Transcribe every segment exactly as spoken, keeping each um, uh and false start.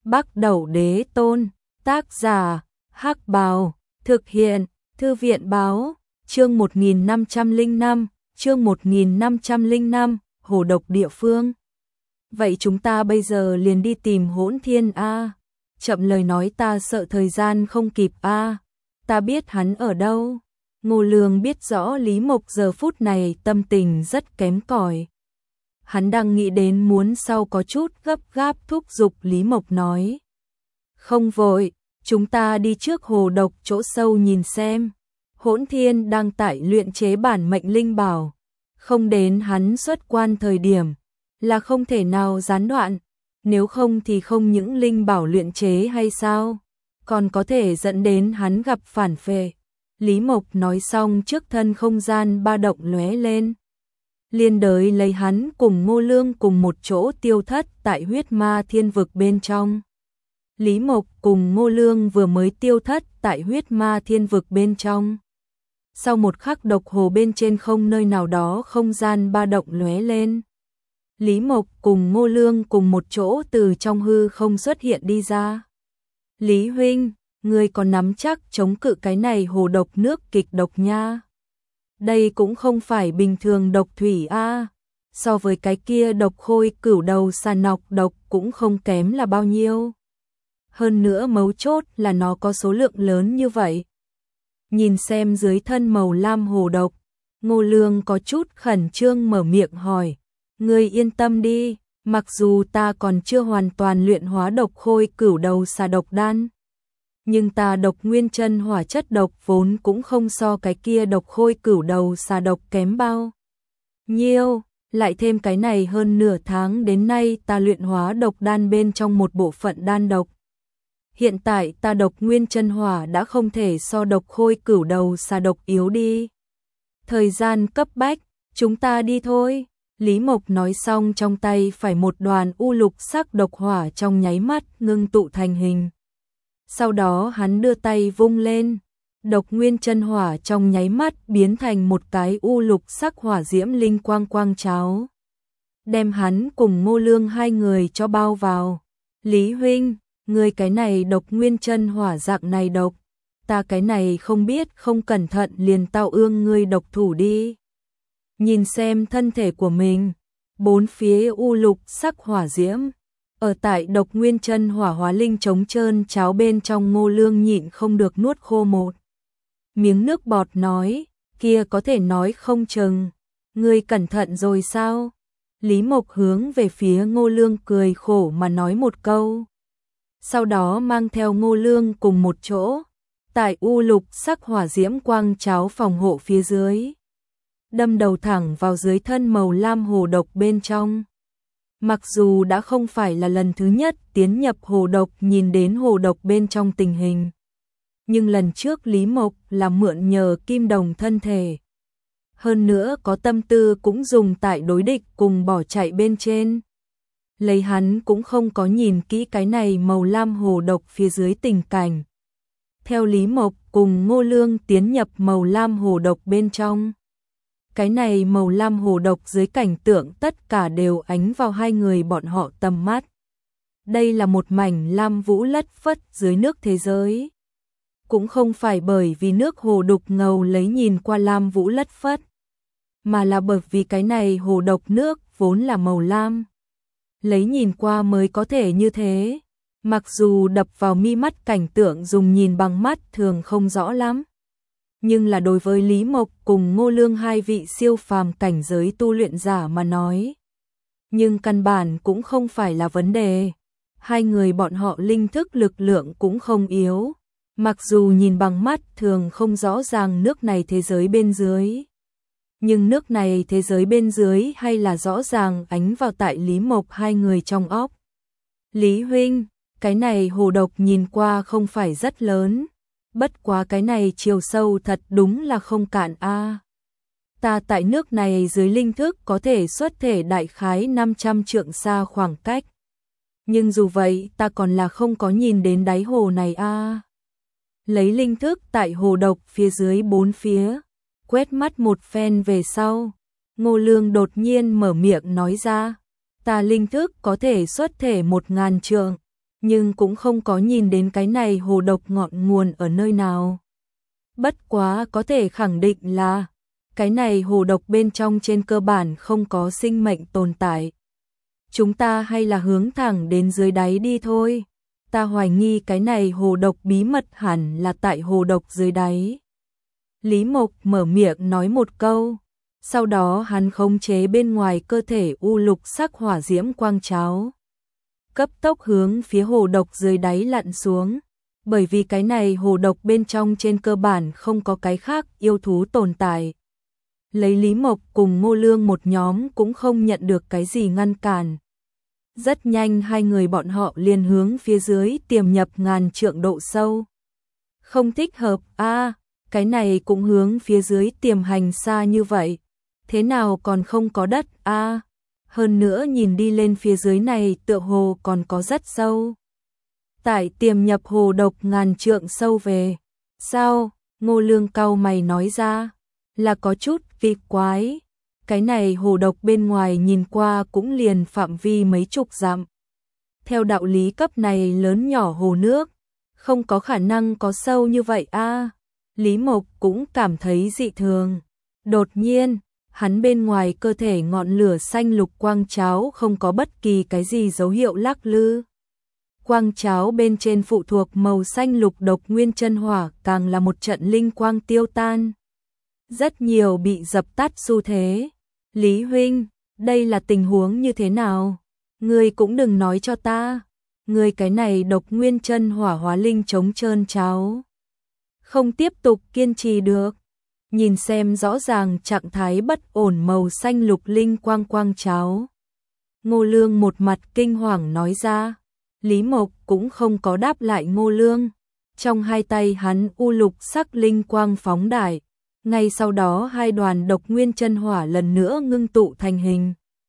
Bắc Đẩu Đế Tôn, tác giả, Hắc Bào, thực hiện, Thư viện Báo, chương một nghìn năm trăm lẻ năm, chương một nghìn năm trăm lẻ năm, hồ độc địa phương. Vậy chúng ta bây giờ liền đi tìm Hỗn Thiên a. Chậm lời nói ta sợ thời gian không kịp a. Ta biết hắn ở đâu. Ngô Lương biết rõ Lý Mộc giờ phút này tâm tình rất kém cỏi. Hắn đang nghĩ đến muốn sau có chút gấp gáp thúc giục Lý Mộc nói. Không vội, chúng ta đi trước hồ độc chỗ sâu nhìn xem. Hỗn Thiên đang tại luyện chế bản mệnh linh bảo. Không đến hắn xuất quan thời điểm là không thể nào gián đoạn. Nếu không thì không những linh bảo luyện chế hay sao, còn có thể dẫn đến hắn gặp phản phệ. Lý Mộc nói xong trước thân không gian ba động lóe lên. Liên đới lấy hắn cùng Ngô Lương cùng một chỗ tiêu thất tại huyết ma thiên vực bên trong. Lý Mộc cùng Ngô Lương vừa mới tiêu thất tại huyết ma thiên vực bên trong. Sau một khắc độc hồ bên trên không nơi nào đó không gian ba động lóe lên. Lý Mộc cùng Ngô Lương cùng một chỗ từ trong hư không xuất hiện đi ra. Lý huynh, ngươi còn nắm chắc chống cự cái này hồ độc nước kịch độc nha. Đây cũng không phải bình thường độc thủy a, so với cái kia độc khôi cửu đầu xà nọc độc cũng không kém là bao nhiêu. Hơn nữa mấu chốt là nó có số lượng lớn như vậy. Nhìn xem dưới thân màu lam hồ độc, Ngô Lương có chút khẩn trương mở miệng hỏi. Ngươi yên tâm đi, mặc dù ta còn chưa hoàn toàn luyện hóa độc khôi cửu đầu xà độc đan, nhưng ta độc nguyên chân hỏa chất độc vốn cũng không so cái kia độc khôi cửu đầu xà độc kém bao nhiêu, lại thêm cái này hơn nửa tháng đến nay ta luyện hóa độc đan bên trong một bộ phận đan độc. Hiện tại ta độc nguyên chân hỏa đã không thể so độc khôi cửu đầu xà độc yếu đi. Thời gian cấp bách, chúng ta đi thôi. Lý Mộc nói xong trong tay phải một đoàn u lục sắc độc hỏa trong nháy mắt ngưng tụ thành hình. Sau đó hắn đưa tay vung lên, độc nguyên chân hỏa trong nháy mắt biến thành một cái u lục sắc hỏa diễm linh quang quang cháo. Đem hắn cùng Ngô Lương hai người cho bao vào. Lý huynh, ngươi cái này độc nguyên chân hỏa dạng này độc, ta cái này không biết không cẩn thận liền tao ương ngươi độc thủ đi. Nhìn xem thân thể của mình, bốn phía u lục sắc hỏa diễm, ở tại độc nguyên chân hỏa hóa linh trống trơn cháo bên trong. Ngô Lương nhịn không được nuốt khô một miếng nước bọt nói, kia có thể nói không chừng, ngươi cẩn thận rồi sao? Lý Mộc hướng về phía Ngô Lương cười khổ mà nói một câu. Sau đó mang theo Ngô Lương cùng một chỗ, tại u lục sắc hỏa diễm quang cháo phòng hộ phía dưới, đâm đầu thẳng vào dưới thân màu lam hồ độc bên trong. Mặc dù đã không phải là lần thứ nhất tiến nhập hồ độc nhìn đến hồ độc bên trong tình hình, nhưng lần trước Lý Mộc là mượn nhờ kim đồng thân thể. Hơn nữa có tâm tư cũng dùng tại đối địch cùng bỏ chạy bên trên. Lấy hắn cũng không có nhìn kỹ cái này màu lam hồ độc phía dưới tình cảnh. Theo Lý Mộc cùng Ngô Lương tiến nhập màu lam hồ độc bên trong. Cái này màu lam hồ độc dưới cảnh tượng tất cả đều ánh vào hai người bọn họ tầm mắt. Đây là một mảnh lam vũ lất phất dưới nước thế giới. Cũng không phải bởi vì nước hồ đục ngầu lấy nhìn qua lam vũ lất phất, mà là bởi vì cái này hồ độc nước vốn là màu lam. Lấy nhìn qua mới có thể như thế. Mặc dù đập vào mi mắt cảnh tượng dùng nhìn bằng mắt thường không rõ lắm, nhưng là đối với Lý Mộc cùng Ngô Lương hai vị siêu phàm cảnh giới tu luyện giả mà nói, nhưng căn bản cũng không phải là vấn đề. Hai người bọn họ linh thức lực lượng cũng không yếu, mặc dù nhìn bằng mắt thường không rõ ràng nước này thế giới bên dưới, nhưng nước này thế giới bên dưới hay là rõ ràng ánh vào tại Lý Mộc hai người trong óc. Lý huynh, cái này hồ độc nhìn qua không phải rất lớn, bất quá cái này chiều sâu thật đúng là không cạn a. Ta tại nước này dưới linh thức có thể xuất thể đại khái năm trăm trượng xa khoảng cách. Nhưng dù vậy ta còn là không có nhìn đến đáy hồ này a. Lấy linh thức tại hồ độc phía dưới bốn phía, quét mắt một phen về sau, Ngô Lương đột nhiên mở miệng nói ra, ta linh thức có thể xuất thể một ngàn trượng, nhưng cũng không có nhìn đến cái này hồ độc ngọn nguồn ở nơi nào. Bất quá có thể khẳng định là cái này hồ độc bên trong trên cơ bản không có sinh mệnh tồn tại. Chúng ta hay là hướng thẳng đến dưới đáy đi thôi. Ta hoài nghi cái này hồ độc bí mật hẳn là tại hồ độc dưới đáy. Lý Mộc mở miệng nói một câu, sau đó hắn khống chế bên ngoài cơ thể u lục sắc hỏa diễm quang cháo, cấp tốc hướng phía hồ độc dưới đáy lặn xuống, bởi vì cái này hồ độc bên trong trên cơ bản không có cái khác yêu thú tồn tại. Lấy Lý Mộc cùng Ngô Lương một nhóm cũng không nhận được cái gì ngăn cản. Rất nhanh hai người bọn họ liền hướng phía dưới tiềm nhập ngàn trượng độ sâu. Không thích hợp a, à, cái này cũng hướng phía dưới tiềm hành xa như vậy, thế nào còn không có đất a? À? Hơn nữa nhìn đi lên phía dưới này tựa hồ còn có rất sâu. Tại tiềm nhập hồ độc ngàn trượng sâu về. Sao? Ngô Lương cau mày nói ra, là có chút kỳ quái. Cái này hồ độc bên ngoài nhìn qua cũng liền phạm vi mấy chục dặm. Theo đạo lý cấp này lớn nhỏ hồ nước, không có khả năng có sâu như vậy a. À? Lý Mộc cũng cảm thấy dị thường. Đột nhiên, hắn bên ngoài cơ thể ngọn lửa xanh lục quang cháo không có bất kỳ cái gì dấu hiệu lắc lư. Quang cháo bên trên phụ thuộc màu xanh lục độc nguyên chân hỏa càng là một trận linh quang tiêu tan. Rất nhiều bị dập tắt xu thế. Lý huynh, đây là tình huống như thế nào? Ngươi cũng đừng nói cho ta. Ngươi cái này độc nguyên chân hỏa hóa linh chống trơn cháo. Không tiếp tục kiên trì được. Nhìn xem rõ ràng trạng thái bất ổn màu xanh lục linh quang quang cháo. Ngô Lương một mặt kinh hoàng nói ra. Lý Mộc cũng không có đáp lại Ngô Lương. Trong hai tay hắn u lục sắc linh quang phóng đại. Ngay sau đó hai đoàn độc nguyên chân hỏa lần nữa ngưng tụ thành hình.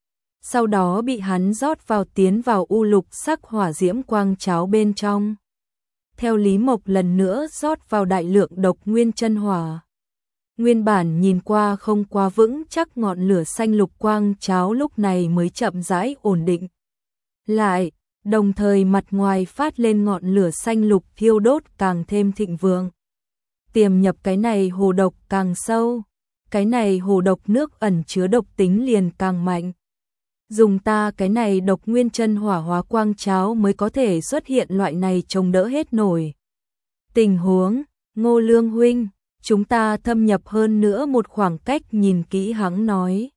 Sau đó bị hắn rót vào tiến vào u lục sắc hỏa diễm quang cháo bên trong. Theo Lý Mộc lần nữa rót vào đại lượng độc nguyên chân hỏa. Nguyên bản nhìn qua không quá vững chắc ngọn lửa xanh lục quang cháo lúc này mới chậm rãi ổn định lại, đồng thời mặt ngoài phát lên ngọn lửa xanh lục thiêu đốt càng thêm thịnh vượng. Tiềm nhập cái này hồ độc càng sâu, cái này hồ độc nước ẩn chứa độc tính liền càng mạnh. Dùng ta cái này độc nguyên chân hỏa hóa quang cháo mới có thể xuất hiện loại này chống đỡ hết nổi. Tình huống, Ngô Lương huynh, chúng ta thâm nhập hơn nữa một khoảng cách nhìn kỹ hắn nói.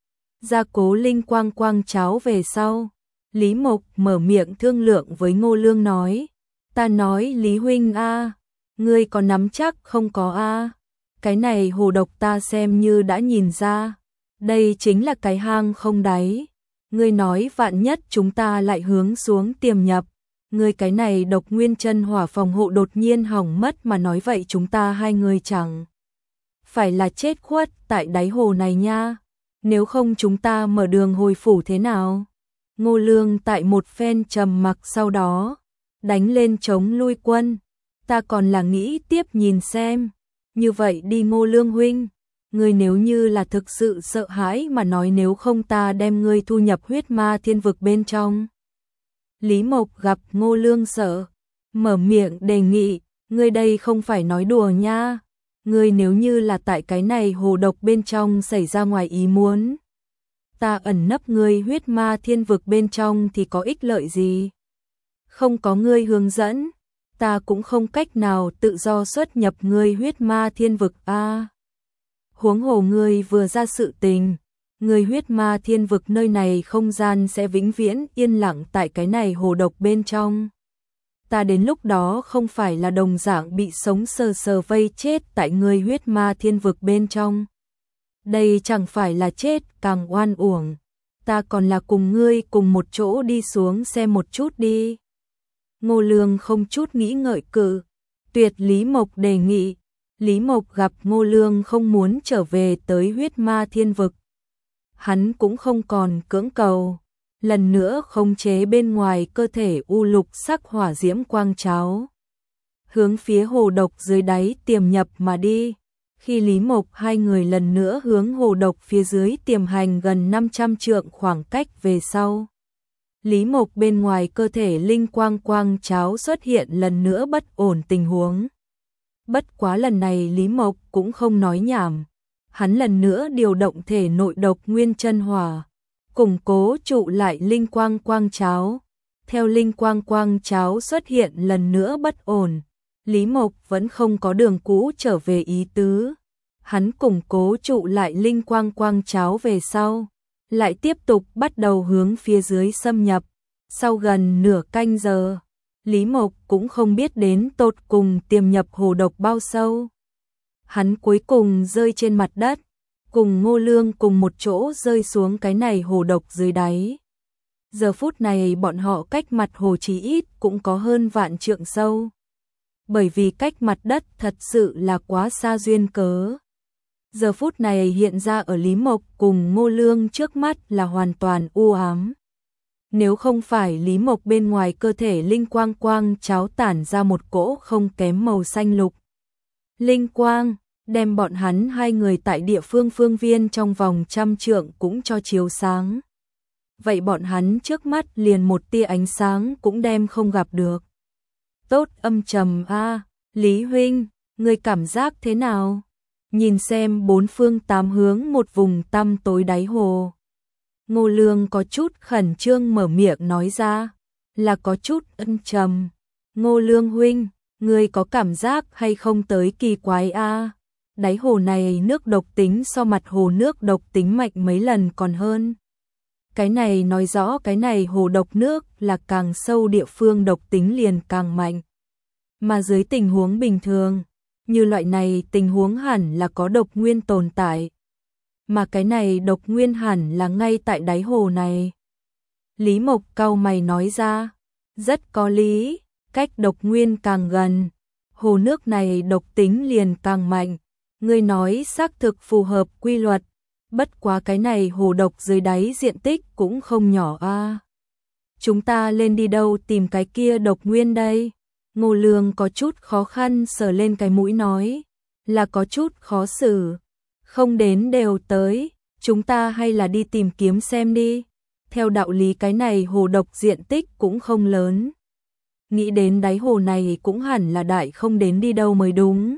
Gia cố linh quang quang cháo về sau, Lý Mộc mở miệng thương lượng với Ngô Lương nói. Ta nói Lý huynh a, ngươi có nắm chắc không có a? Cái này hồ độc ta xem như đã nhìn ra, đây chính là cái hang không đáy. Ngươi nói vạn nhất chúng ta lại hướng xuống tiềm nhập, ngươi cái này độc nguyên chân hỏa phòng hộ đột nhiên hỏng mất mà nói vậy chúng ta hai người chẳng phải là chết khuất tại đáy hồ này nha. Nếu không chúng ta mở đường hồi phủ thế nào? Ngô Lương tại một phen trầm mặc sau đó đánh lên chống lui quân. Ta còn là nghĩ tiếp nhìn xem. Như vậy đi Ngô Lương huynh, ngươi nếu như là thực sự sợ hãi mà nói nếu không ta đem ngươi thu nhập huyết ma thiên vực bên trong. Lý Mộc gặp Ngô Lương sợ, mở miệng đề nghị, ngươi đây không phải nói đùa nha. Ngươi nếu như là tại cái này hồ độc bên trong xảy ra ngoài ý muốn, ta ẩn nấp ngươi huyết ma thiên vực bên trong thì có ích lợi gì? Không có ngươi hướng dẫn, ta cũng không cách nào tự do xuất nhập ngươi huyết ma thiên vực a. À, huống hồ ngươi vừa ra sự tình, ngươi huyết ma thiên vực nơi này không gian sẽ vĩnh viễn yên lặng tại cái này hồ độc bên trong. Ta đến lúc đó không phải là đồng dạng bị sống sờ sờ vây chết tại ngươi huyết ma thiên vực bên trong. Đây chẳng phải là chết càng oan uổng, ta còn là cùng ngươi cùng một chỗ đi xuống xem một chút đi. Ngô Lương không chút nghĩ ngợi cự tuyệt Lý Mộc đề nghị. Lý Mộc gặp Ngô Lương không muốn trở về tới huyết ma thiên vực, hắn cũng không còn cưỡng cầu, lần nữa khống chế bên ngoài cơ thể u lục sắc hỏa diễm quang cháo, hướng phía hồ độc dưới đáy tiềm nhập mà đi. Khi Lý Mộc hai người lần nữa hướng hồ độc phía dưới tiềm hành gần năm trăm trượng khoảng cách về sau, Lý Mộc bên ngoài cơ thể linh quang quang cháo xuất hiện lần nữa bất ổn tình huống. Bất quá lần này Lý Mộc cũng không nói nhảm. Hắn lần nữa điều động thể nội độc nguyên chân hỏa, củng cố trụ lại linh quang quang cháo. Theo linh quang quang cháo xuất hiện lần nữa bất ổn, Lý Mộc vẫn không có đường cũ trở về ý tứ. Hắn củng cố trụ lại linh quang quang cháo về sau, lại tiếp tục bắt đầu hướng phía dưới xâm nhập. Sau gần nửa canh giờ, Lý Mộc cũng không biết đến tột cùng tiềm nhập hồ độc bao sâu. Hắn cuối cùng rơi trên mặt đất, cùng Ngô Lương cùng một chỗ rơi xuống cái này hồ độc dưới đáy. Giờ phút này bọn họ cách mặt hồ chí ít cũng có hơn vạn trượng sâu. Bởi vì cách mặt đất thật sự là quá xa duyên cớ. Giờ phút này hiện ra ở Lý Mộc cùng Ngô Lương trước mắt là hoàn toàn u ám. Nếu không phải Lý Mộc bên ngoài cơ thể linh quang quang cháo tản ra một cỗ không kém màu xanh lục. Linh quang, đem bọn hắn hai người tại địa phương phương viên trong vòng trăm trượng cũng cho chiếu sáng. Vậy bọn hắn trước mắt liền một tia ánh sáng cũng đem không gặp được. Tốt âm trầm a, Lý huynh, người cảm giác thế nào? Nhìn xem bốn phương tám hướng một vùng tăm tối đáy hồ. Ngô Lương có chút khẩn trương mở miệng nói ra, là có chút âm trầm. Ngô Lương huynh, người có cảm giác hay không tới kỳ quái a? Đáy hồ này nước độc tính so mặt hồ nước độc tính mạnh mấy lần còn hơn. Cái này nói rõ cái này hồ độc nước là càng sâu địa phương độc tính liền càng mạnh. Mà dưới tình huống bình thường, như loại này tình huống hẳn là có độc nguyên tồn tại. Mà cái này độc nguyên hẳn là ngay tại đáy hồ này. Lý Mộc cau mày nói ra, rất có lý, cách độc nguyên càng gần, hồ nước này độc tính liền càng mạnh. Ngươi nói xác thực phù hợp quy luật, bất quá cái này hồ độc dưới đáy diện tích cũng không nhỏ a. Chúng ta lên đi đâu tìm cái kia độc nguyên đây? Ngô Lương có chút khó khăn sờ lên cái mũi nói, là có chút khó xử. Không đến đều tới, chúng ta hay là đi tìm kiếm xem đi. Theo đạo lý cái này hồ độc diện tích cũng không lớn. Nghĩ đến đáy hồ này cũng hẳn là đại không đến đi đâu mới đúng.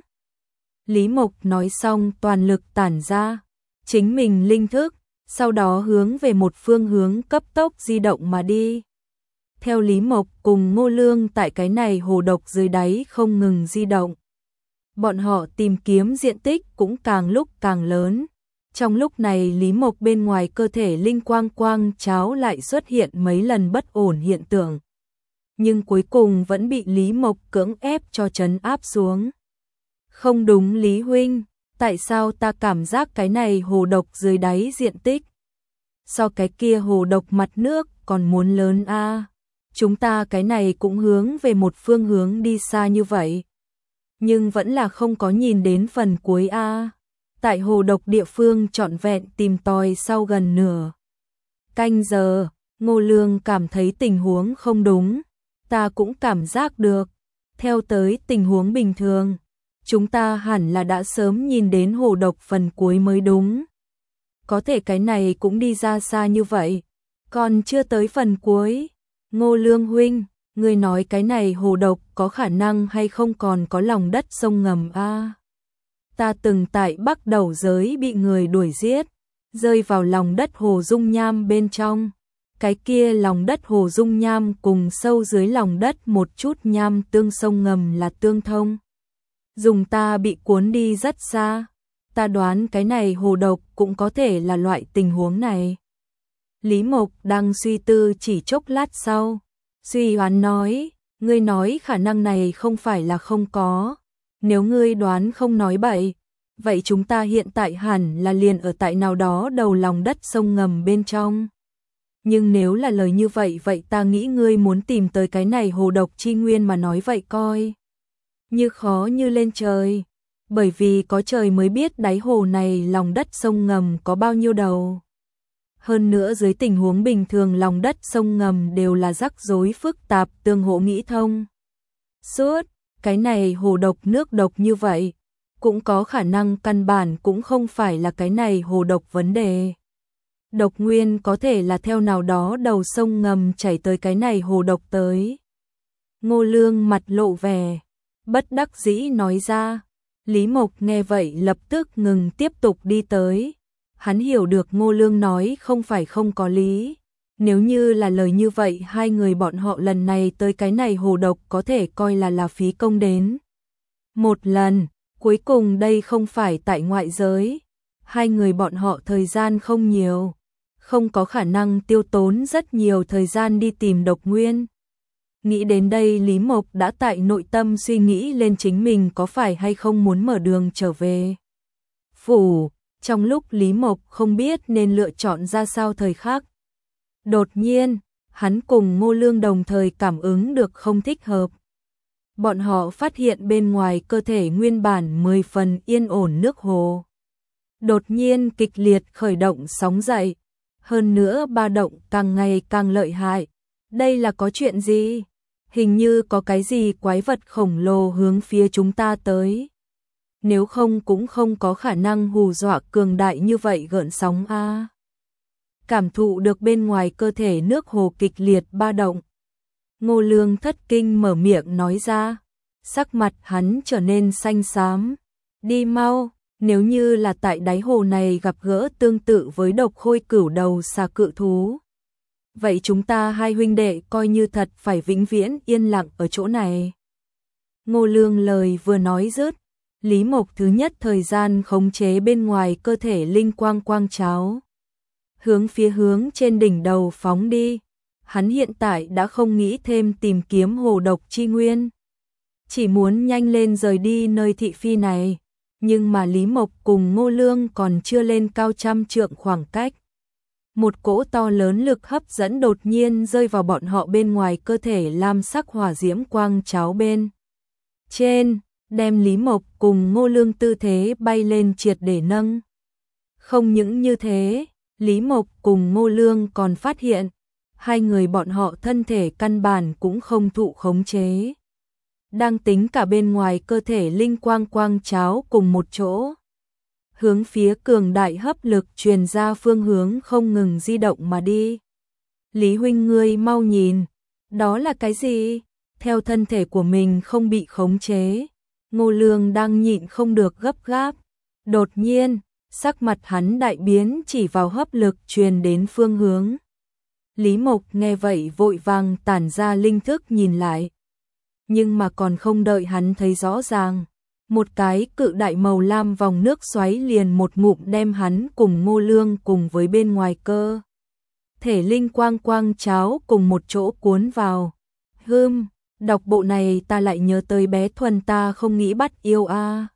Lý Mộc nói xong toàn lực tản ra, chính mình linh thức, sau đó hướng về một phương hướng cấp tốc di động mà đi. Theo Lý Mộc cùng Ngô Lương tại cái này hồ độc dưới đáy không ngừng di động. Bọn họ tìm kiếm diện tích cũng càng lúc càng lớn. Trong lúc này Lý Mộc bên ngoài cơ thể linh quang quang cháo lại xuất hiện mấy lần bất ổn hiện tượng. Nhưng cuối cùng vẫn bị Lý Mộc cưỡng ép cho trấn áp xuống. Không đúng Lý huynh, tại sao ta cảm giác cái này hồ độc dưới đáy diện tích so cái kia hồ độc mặt nước còn muốn lớn a? Chúng ta cái này cũng hướng về một phương hướng đi xa như vậy, nhưng vẫn là không có nhìn đến phần cuối a. Tại hồ độc địa phương trọn vẹn tìm tòi sau gần nửa canh giờ, Ngô Lương cảm thấy tình huống không đúng, ta cũng cảm giác được, theo tới tình huống bình thường, chúng ta hẳn là đã sớm nhìn đến hồ độc phần cuối mới đúng. Có thể cái này cũng đi ra xa như vậy, còn chưa tới phần cuối. Ngô Lương huynh, người nói cái này hồ độc có khả năng hay không còn có lòng đất sông ngầm a? Ta từng tại Bắc Đầu giới bị người đuổi giết, rơi vào lòng đất hồ dung nham bên trong. Cái kia lòng đất hồ dung nham cùng sâu dưới lòng đất một chút nham tương sông ngầm là tương thông. Dùng ta bị cuốn đi rất xa, ta đoán cái này hồ độc cũng có thể là loại tình huống này. Lý Mộc đang suy tư chỉ chốc lát sau, suy đoán nói, ngươi nói khả năng này không phải là không có, nếu ngươi đoán không nói bậy, vậy chúng ta hiện tại hẳn là liền ở tại nào đó đầu lòng đất sông ngầm bên trong. Nhưng nếu là lời như vậy vậy ta nghĩ ngươi muốn tìm tới cái này hồ độc chi nguyên mà nói vậy coi như khó như lên trời, bởi vì có trời mới biết đáy hồ này lòng đất sông ngầm có bao nhiêu đầu. Hơn nữa dưới tình huống bình thường lòng đất sông ngầm đều là rắc rối phức tạp tương hỗ nghĩ thông. Suốt, cái này hồ độc nước độc như vậy, cũng có khả năng căn bản cũng không phải là cái này hồ độc vấn đề. Độc nguyên có thể là theo nào đó đầu sông ngầm chảy tới cái này hồ độc tới. Ngô Lương mặt lộ vẻ bất đắc dĩ nói ra. Lý Mộc nghe vậy lập tức ngừng tiếp tục đi tới. Hắn hiểu được Ngô Lương nói không phải không có lý. Nếu như là lời như vậy, hai người bọn họ lần này tới cái này hồ độc có thể coi là là phí công đến. Một lần, cuối cùng đây không phải tại ngoại giới. Hai người bọn họ thời gian không nhiều, không có khả năng tiêu tốn rất nhiều thời gian đi tìm độc nguyên. Nghĩ đến đây, Lý Mộc đã tại nội tâm suy nghĩ lên chính mình có phải hay không muốn mở đường trở về phủ. Trong lúc Lý Mộc không biết nên lựa chọn ra sao thời khắc, đột nhiên, hắn cùng Ngô Lương đồng thời cảm ứng được không thích hợp. Bọn họ phát hiện bên ngoài cơ thể nguyên bản mười phần yên ổn nước hồ đột nhiên kịch liệt khởi động sóng dậy, hơn nữa ba động càng ngày càng lợi hại. Đây là có chuyện gì? Hình như có cái gì quái vật khổng lồ hướng phía chúng ta tới. Nếu không cũng không có khả năng hù dọa cường đại như vậy gợn sóng a. Cảm thụ được bên ngoài cơ thể nước hồ kịch liệt ba động, Ngô Lương thất kinh mở miệng nói ra, sắc mặt hắn trở nên xanh xám. Đi mau, nếu như là tại đáy hồ này gặp gỡ tương tự với độc khôi cửu đầu xà cự thú, vậy chúng ta hai huynh đệ coi như thật phải vĩnh viễn yên lặng ở chỗ này. Ngô Lương lời vừa nói dứt, Lý Mộc thứ nhất thời gian khống chế bên ngoài cơ thể linh quang quang cháo, hướng phía hướng trên đỉnh đầu phóng đi. Hắn hiện tại đã không nghĩ thêm tìm kiếm hồ độc chi nguyên, chỉ muốn nhanh lên rời đi nơi thị phi này. Nhưng mà Lý Mộc cùng Ngô Lương còn chưa lên cao trăm trượng khoảng cách, một cỗ to lớn lực hấp dẫn đột nhiên rơi vào bọn họ bên ngoài cơ thể lam sắc hỏa diễm quang cháo bên trên, đem Lý Mộc cùng Ngô Lương tư thế bay lên triệt để nâng. Không những như thế, Lý Mộc cùng Ngô Lương còn phát hiện, hai người bọn họ thân thể căn bản cũng không thụ khống chế, đang tính cả bên ngoài cơ thể linh quang quang cháo cùng một chỗ, hướng phía cường đại hấp lực truyền ra phương hướng không ngừng di động mà đi. Lý huynh, ngươi mau nhìn, đó là cái gì? Theo thân thể của mình không bị khống chế, Ngô Lương đang nhịn không được gấp gáp. Đột nhiên, sắc mặt hắn đại biến chỉ vào hấp lực truyền đến phương hướng. Lý Mộc nghe vậy vội vàng tản ra linh thức nhìn lại. Nhưng mà còn không đợi hắn thấy rõ ràng, một cái cự đại màu lam vòng nước xoáy liền một ngụm đem hắn cùng Ngô Lương cùng với bên ngoài cơ thể linh quang quang cháo cùng một chỗ cuốn vào. Hừm, đọc bộ này ta lại nhớ tới bé Thuần ta không nghĩ bắt yêu a.